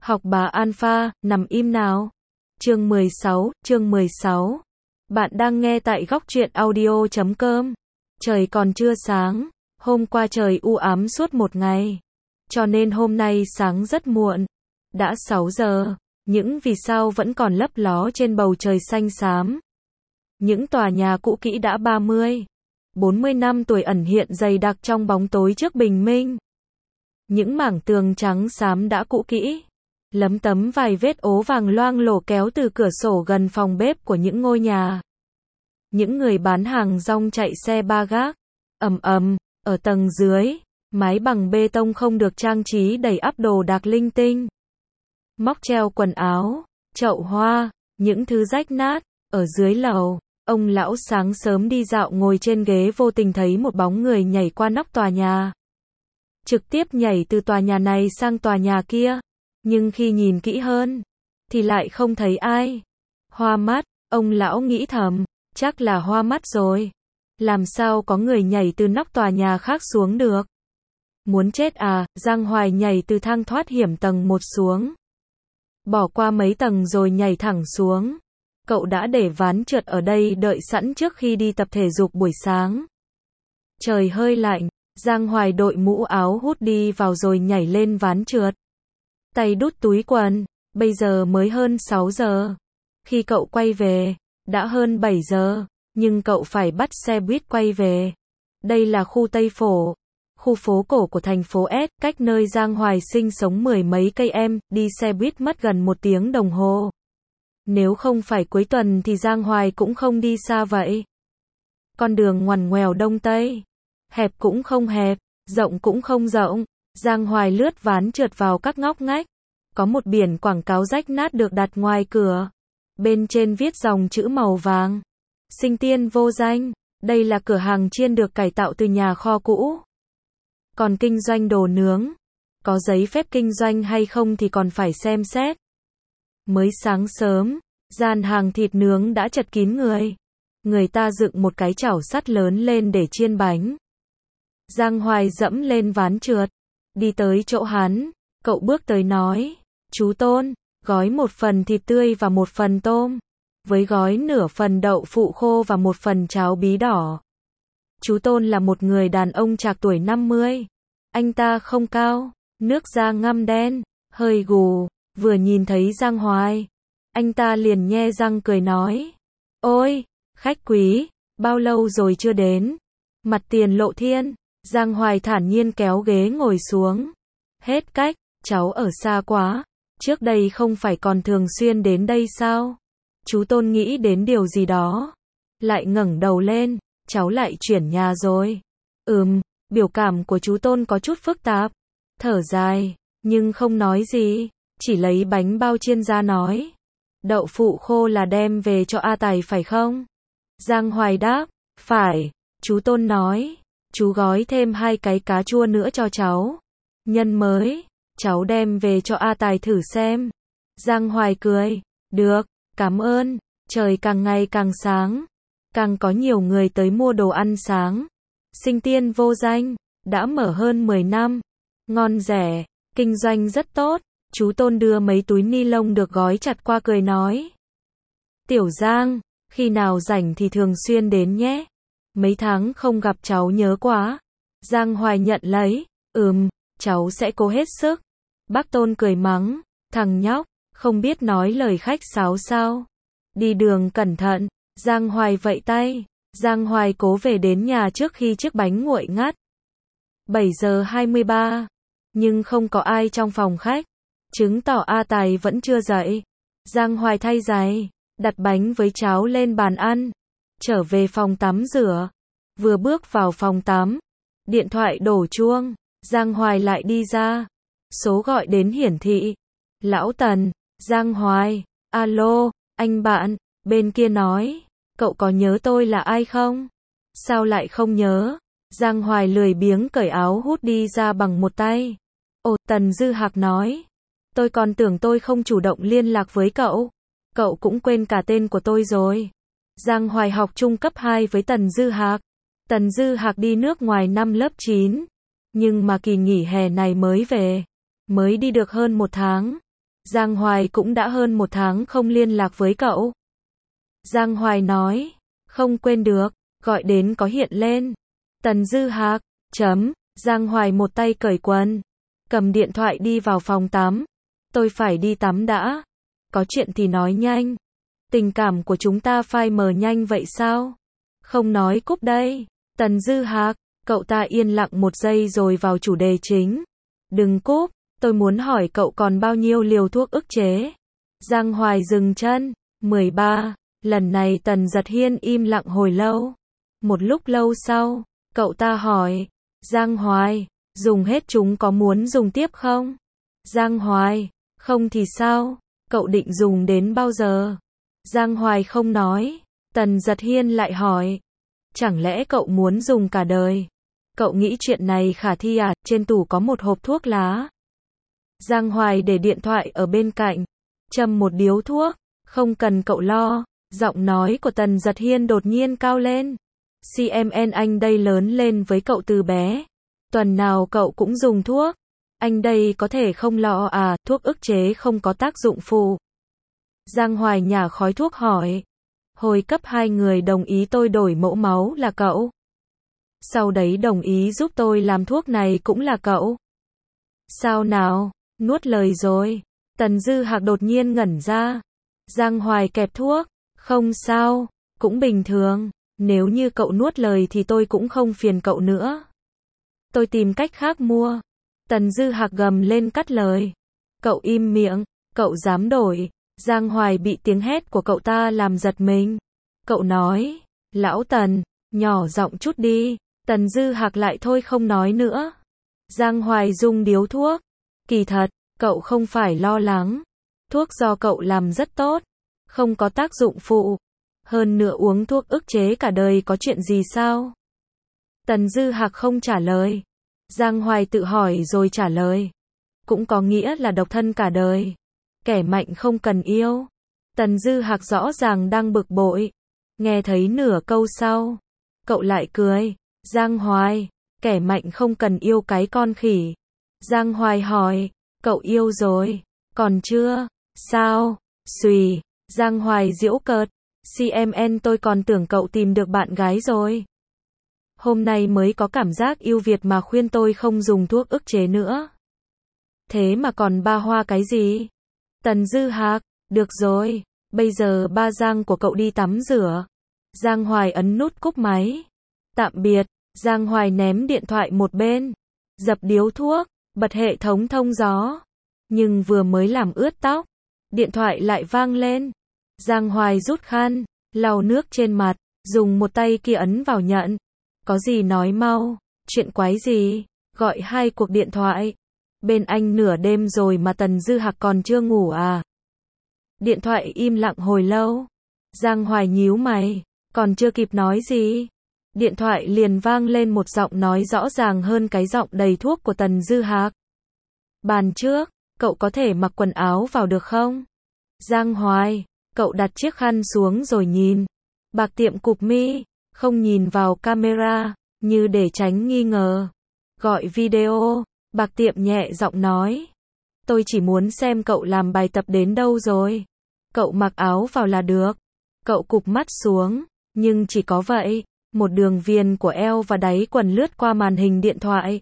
Học bà Alpha, nằm im nào. Chương 16. Bạn đang nghe tại góc truyện audio.com. Trời còn chưa sáng, hôm qua trời u ám suốt một ngày. Cho nên hôm nay sáng rất muộn. Đã 6 giờ, những vì sao vẫn còn lấp ló trên bầu trời xanh xám. Những tòa nhà cũ kỹ đã 40 năm tuổi ẩn hiện dày đặc trong bóng tối trước bình minh. Những mảng tường trắng xám đã cũ kỹ, lấm tấm vài vết ố vàng loang lổ kéo từ cửa sổ gần phòng bếp của những ngôi nhà. Những người bán hàng rong chạy xe ba gác, ầm ầm, ở tầng dưới, mái bằng bê tông không được trang trí đầy ắp đồ đạc linh tinh. Móc treo quần áo, chậu hoa, những thứ rách nát, ở dưới lầu. Ông lão sáng sớm đi dạo ngồi trên ghế vô tình thấy một bóng người nhảy qua nóc tòa nhà. Trực tiếp nhảy từ tòa nhà này sang tòa nhà kia. Nhưng khi nhìn kỹ hơn, thì lại không thấy ai. Hoa mắt, ông lão nghĩ thầm, chắc là hoa mắt rồi. Làm sao có người nhảy từ nóc tòa nhà khác xuống được? Muốn chết à, Giang Hoài nhảy từ thang thoát hiểm tầng 1 xuống. Bỏ qua mấy tầng rồi nhảy thẳng xuống. Cậu đã để ván trượt ở đây đợi sẵn trước khi đi tập thể dục buổi sáng. Trời hơi lạnh, Giang Hoài đội mũ áo hút đi vào rồi nhảy lên ván trượt. Tay đút túi quần, bây giờ mới hơn 6 giờ. Khi cậu quay về, đã hơn 7 giờ, nhưng cậu phải bắt xe buýt quay về. Đây là khu Tây Phổ, khu phố cổ của thành phố S, cách nơi Giang Hoài sinh sống 10 mấy cây em, đi xe buýt mất gần 1 tiếng đồng hồ. Nếu không phải cuối tuần thì Giang Hoài cũng không đi xa vậy. Con đường ngoằn ngoèo đông tây, hẹp cũng không hẹp, rộng cũng không rộng. Giang Hoài lướt ván trượt vào các ngóc ngách. Có một biển quảng cáo rách nát được đặt ngoài cửa. Bên trên viết dòng chữ màu vàng. Sinh tiên vô danh. Đây là cửa hàng chiên được cải tạo từ nhà kho cũ. Còn kinh doanh đồ nướng, có giấy phép kinh doanh hay không thì còn phải xem xét. Mới sáng sớm, gian hàng thịt nướng đã chật kín người. Người ta dựng một cái chảo sắt lớn lên để chiên bánh. Giang Hoài dẫm lên ván trượt, đi tới chỗ hắn, cậu bước tới nói, chú Tôn, gói 1 phần thịt tươi và 1 phần tôm, với gói nửa phần đậu phụ khô và 1 phần cháo bí đỏ. Chú Tôn là một người đàn ông trạc tuổi 50. Anh ta không cao, nước da ngăm đen, hơi gù, vừa nhìn thấy Giang Hoài, anh ta liền nhe răng cười nói, ôi, khách quý, bao lâu rồi chưa đến? Mặt tiền lộ thiên. Giang Hoài thản nhiên kéo ghế ngồi xuống. Hết cách, cháu ở xa quá. Trước đây không phải còn thường xuyên đến đây sao? Chú Tôn nghĩ đến điều gì đó. Lại ngẩng đầu lên, cháu lại chuyển nhà rồi. Biểu cảm của chú Tôn có chút phức tạp. Thở dài, nhưng không nói gì. Chỉ lấy bánh bao chiên ra nói. Đậu phụ khô là đem về cho A Tài phải không? Giang Hoài đáp, phải. Chú Tôn nói. Chú gói thêm 2 cái cá chua nữa cho cháu. Nhân mới, cháu đem về cho A Tài thử xem. Giang Hoài cười, được, cảm ơn. Trời càng ngày càng sáng, càng có nhiều người tới mua đồ ăn sáng. Sinh tiên vô danh, đã mở hơn 10 năm. Ngon rẻ, kinh doanh rất tốt. Chú Tôn đưa mấy túi ni lông được gói chặt qua cười nói. Tiểu Giang, khi nào rảnh thì thường xuyên đến nhé. Mấy tháng không gặp cháu nhớ quá. Giang Hoài nhận lấy. Cháu sẽ cố hết sức. Bác Tôn cười mắng. Thằng nhóc, không biết nói lời khách sáo sao. Đi đường cẩn thận. Giang Hoài vẫy tay. Giang Hoài cố về đến nhà trước khi chiếc bánh nguội ngắt. 7 giờ 23. Nhưng không có ai trong phòng khách. Chứng tỏ A Tài vẫn chưa dậy. Giang Hoài thay giày, đặt bánh với cháo lên bàn ăn. Trở về phòng tắm rửa. Vừa bước vào phòng tắm, điện thoại đổ chuông. Giang Hoài lại đi ra. Số gọi đến hiển thị. Lão Tần. Giang Hoài. Alo, anh bạn. Bên kia nói. Cậu có nhớ tôi là ai không? Sao lại không nhớ? Giang Hoài lười biếng cởi áo hút đi ra bằng một tay. Ồ, Tần Dư Hạc nói. Tôi còn tưởng tôi không chủ động liên lạc với cậu. Cậu cũng quên cả tên của tôi rồi. Giang Hoài học trung cấp 2 với Tần Dư Hạc. Tần Dư Hạc đi nước ngoài năm lớp 9. Nhưng mà kỳ nghỉ hè này mới về. Mới đi được hơn 1 tháng. Giang Hoài cũng đã hơn 1 tháng không liên lạc với cậu. Giang Hoài nói, không quên được, gọi đến có hiện lên. Tần Dư Hạc, Giang Hoài một tay cởi quần, cầm điện thoại đi vào phòng tắm. Tôi phải đi tắm đã. Có chuyện thì nói nhanh. Tình cảm của chúng ta phai mờ nhanh vậy sao? Không nói cúp đây. Tần Dư Hạc, cậu ta yên lặng một giây rồi vào chủ đề chính. Đừng cúp, tôi muốn hỏi cậu còn bao nhiêu liều thuốc ức chế. Giang Hoài dừng chân. 13. Lần này Tần Giật Hiên im lặng hồi lâu. Một lúc lâu sau, cậu ta hỏi, Giang Hoài, dùng hết chúng có muốn dùng tiếp không? Giang Hoài, không thì sao? Cậu định dùng đến bao giờ? Giang Hoài không nói. Tần Giật Hiên lại hỏi, chẳng lẽ cậu muốn dùng cả đời? Cậu nghĩ chuyện này khả thi à? Trên tủ có một hộp thuốc lá. Giang Hoài để điện thoại ở bên cạnh, châm một điếu thuốc. Không cần cậu lo. Giọng nói của Tần Giật Hiên đột nhiên cao lên. CMN anh đây lớn lên với cậu từ bé. Tuần nào cậu cũng dùng thuốc. Anh đây có thể không lo à? Thuốc ức chế không có tác dụng phụ. Giang Hoài nhả khói thuốc hỏi. Hồi cấp 2 người đồng ý tôi đổi mẫu máu là cậu. Sau đấy đồng ý giúp tôi làm thuốc này cũng là cậu. Sao nào? Nuốt lời rồi. Tần Dư Hạc đột nhiên ngẩn ra. Giang Hoài kẹp thuốc. Không sao, cũng bình thường. Nếu như cậu nuốt lời thì tôi cũng không phiền cậu nữa. Tôi tìm cách khác mua. Tần Dư Hạc gầm lên cắt lời. Cậu im miệng, cậu dám đổi. Giang Hoài bị tiếng hét của cậu ta làm giật mình. Cậu nói, lão Tần, nhỏ giọng chút đi. Tần Dư Hạc lại thôi không nói nữa. Giang Hoài rung điếu thuốc. Kỳ thật, cậu không phải lo lắng. Thuốc do cậu làm rất tốt. Không có tác dụng phụ. Hơn nữa uống thuốc ức chế cả đời có chuyện gì sao? Tần Dư Hạc không trả lời. Giang Hoài tự hỏi rồi trả lời. Cũng có nghĩa là độc thân cả đời. Kẻ mạnh không cần yêu. Tần Dư Hạc rõ ràng đang bực bội. Nghe thấy nửa câu sau, cậu lại cười. Giang Hoài, kẻ mạnh không cần yêu cái con khỉ. Giang Hoài hỏi, cậu yêu rồi? Còn chưa? Sao? Xùy. Giang Hoài giễu cợt. CMN tôi còn tưởng cậu tìm được bạn gái rồi. Hôm nay mới có cảm giác yêu Việt mà khuyên tôi không dùng thuốc ức chế nữa. Thế mà còn ba hoa cái gì? Tần Dư Hạc, được rồi, bây giờ ba Giang của cậu đi tắm rửa. Giang Hoài ấn nút cúp máy. Tạm biệt. Giang Hoài ném điện thoại một bên. Dập điếu thuốc, bật hệ thống thông gió. Nhưng vừa mới làm ướt tóc, điện thoại lại vang lên. Giang Hoài rút khăn, lau nước trên mặt, dùng một tay kia ấn vào nhận. Có gì nói mau, chuyện quái gì, gọi 2 cuộc điện thoại. Bên anh nửa đêm rồi mà Tần Dư Hạc còn chưa ngủ à? Điện thoại im lặng hồi lâu. Giang Hoài nhíu mày, còn chưa kịp nói gì. Điện thoại liền vang lên một giọng nói rõ ràng hơn cái giọng đầy thuốc của Tần Dư Hạc. Bàn trước, cậu có thể mặc quần áo vào được không? Giang Hoài, cậu đặt chiếc khăn xuống rồi nhìn. Bạc Tiệm cụp mi, không nhìn vào camera, như để tránh nghi ngờ. Gọi video, Bạc Tiệm nhẹ giọng nói. Tôi chỉ muốn xem cậu làm bài tập đến đâu rồi. Cậu mặc áo vào là được. Cậu cụp mắt xuống, nhưng chỉ có vậy. Một đường viền của eo và đáy quần lướt qua màn hình điện thoại.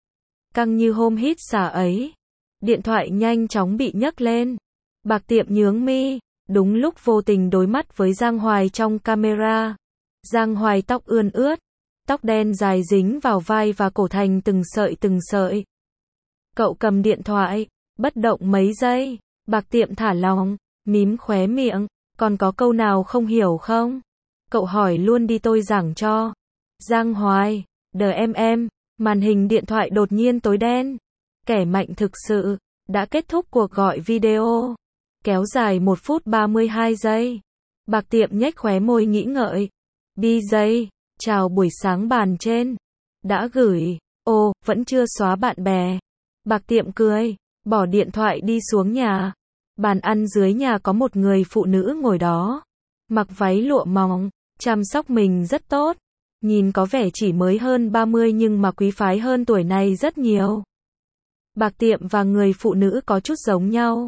Căng như hôm hít xả ấy. Điện thoại nhanh chóng bị nhấc lên. Bạc Tiệm nhướng mi, đúng lúc vô tình đối mắt với Giang Hoài trong camera. Giang Hoài tóc ươn ướt, tóc đen dài dính vào vai và cổ thành từng sợi từng sợi. Cậu cầm điện thoại, bất động mấy giây. Bạc Tiệm thả lỏng, mím khóe miệng. Còn có câu nào không hiểu không? Cậu hỏi luôn đi tôi giảng cho. Giang Hoài, em, màn hình điện thoại đột nhiên tối đen. Kẻ mạnh thực sự, đã kết thúc cuộc gọi video. Kéo dài 1 phút 32 giây. Bạc Tiệm nhếch khóe môi nghĩ ngợi. BJ, chào buổi sáng bàn trên. Đã gửi, vẫn chưa xóa bạn bè. Bạc Tiệm cười, bỏ điện thoại đi xuống nhà. Bàn ăn dưới nhà có một người phụ nữ ngồi đó. Mặc váy lụa mỏng, chăm sóc mình rất tốt. Nhìn có vẻ chỉ mới hơn 30 nhưng mà quý phái hơn tuổi này rất nhiều. Bạc Tiệm và người phụ nữ có chút giống nhau.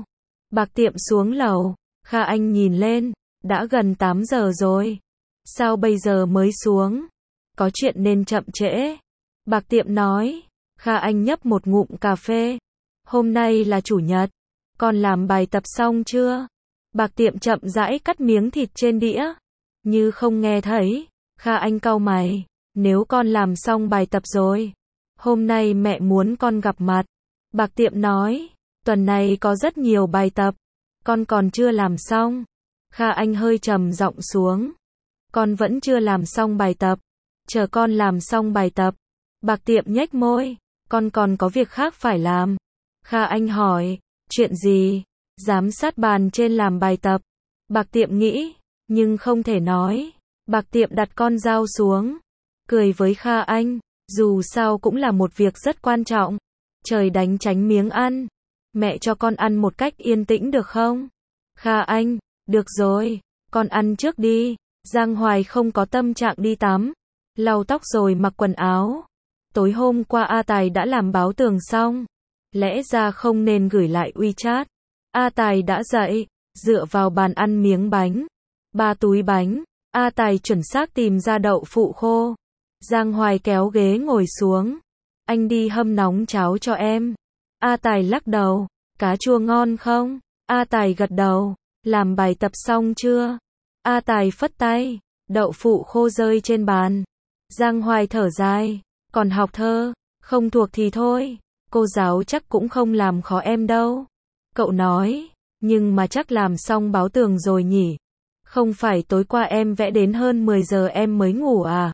Bạc Tiệm xuống lầu, Kha Anh nhìn lên, đã gần 8 giờ rồi. Sao bây giờ mới xuống? Có chuyện nên chậm trễ. Bạc Tiệm nói. Kha Anh nhấp một ngụm cà phê. Hôm nay là chủ nhật. Con làm bài tập xong chưa? Bạc Tiệm chậm rãi cắt miếng thịt trên đĩa. Như không nghe thấy. Kha Anh cau mày. Nếu con làm xong bài tập rồi, hôm nay mẹ muốn con gặp mặt. Bạc Tiệm nói. Tuần này có rất nhiều bài tập. Con còn chưa làm xong. Kha Anh hơi trầm giọng xuống. Con vẫn chưa làm xong bài tập. Chờ con làm xong bài tập. Bạc Tiệm nhếch môi. Con còn có việc khác phải làm. Kha Anh hỏi. Chuyện gì? Giám sát bàn trên làm bài tập. Bạc Tiệm nghĩ, nhưng không thể nói. Bạc Tiệm đặt con dao xuống. Cười với Kha Anh. Dù sao cũng là một việc rất quan trọng. Trời đánh tránh miếng ăn. Mẹ cho con ăn một cách yên tĩnh được không? Kha Anh. Được rồi. Con ăn trước đi. Giang Hoài không có tâm trạng đi tắm. Lau tóc rồi mặc quần áo. Tối hôm qua A Tài đã làm báo tường xong. Lẽ ra không nên gửi lại WeChat. A Tài đã dậy, dựa vào bàn ăn miếng bánh. 3 túi bánh. A Tài chuẩn xác tìm ra đậu phụ khô. Giang Hoài kéo ghế ngồi xuống. Anh đi hâm nóng cháo cho em. A Tài lắc đầu. Cá chua ngon không? A Tài gật đầu. Làm bài tập xong chưa? A Tài phất tay. Đậu phụ khô rơi trên bàn. Giang Hoài thở dài. Còn học thơ, không thuộc thì thôi. Cô giáo chắc cũng không làm khó em đâu. Cậu nói. Nhưng mà chắc làm xong báo tường rồi nhỉ? Không phải tối qua em vẽ đến hơn 10 giờ em mới ngủ à?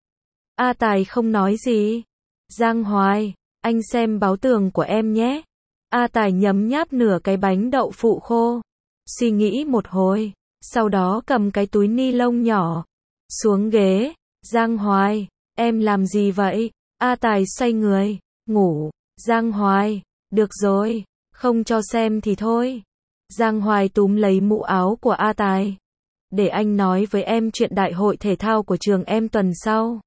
A Tài không nói gì. Giang Hoài, anh xem báo tường của em nhé. A Tài nhấm nháp nửa cái bánh đậu phụ khô. Suy nghĩ một hồi. Sau đó cầm cái túi ni lông nhỏ. Xuống ghế. Giang Hoài, em làm gì vậy? A Tài xoay người. Ngủ. Giang Hoài, được rồi. Không cho xem thì thôi. Giang Hoài túm lấy mũ áo của A Tài. Để anh nói với em chuyện đại hội thể thao của trường em tuần sau.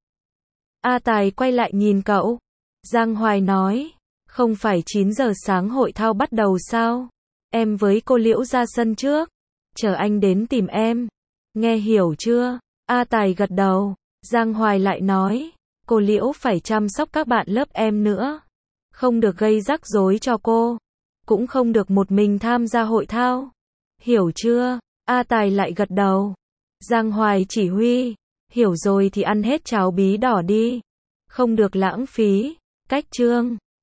A Tài quay lại nhìn cậu. Giang Hoài nói. Không phải 9 giờ sáng hội thao bắt đầu sao? Em với cô Liễu ra sân trước. Chờ anh đến tìm em. Nghe hiểu chưa? A Tài gật đầu. Giang Hoài lại nói. Cô Liễu phải chăm sóc các bạn lớp em nữa. Không được gây rắc rối cho cô. Cũng không được một mình tham gia hội thao. Hiểu chưa? A Tài lại gật đầu. Giang Hoài chỉ huy. Hiểu rồi thì ăn hết cháo bí đỏ đi. Không được lãng phí. Cách chương.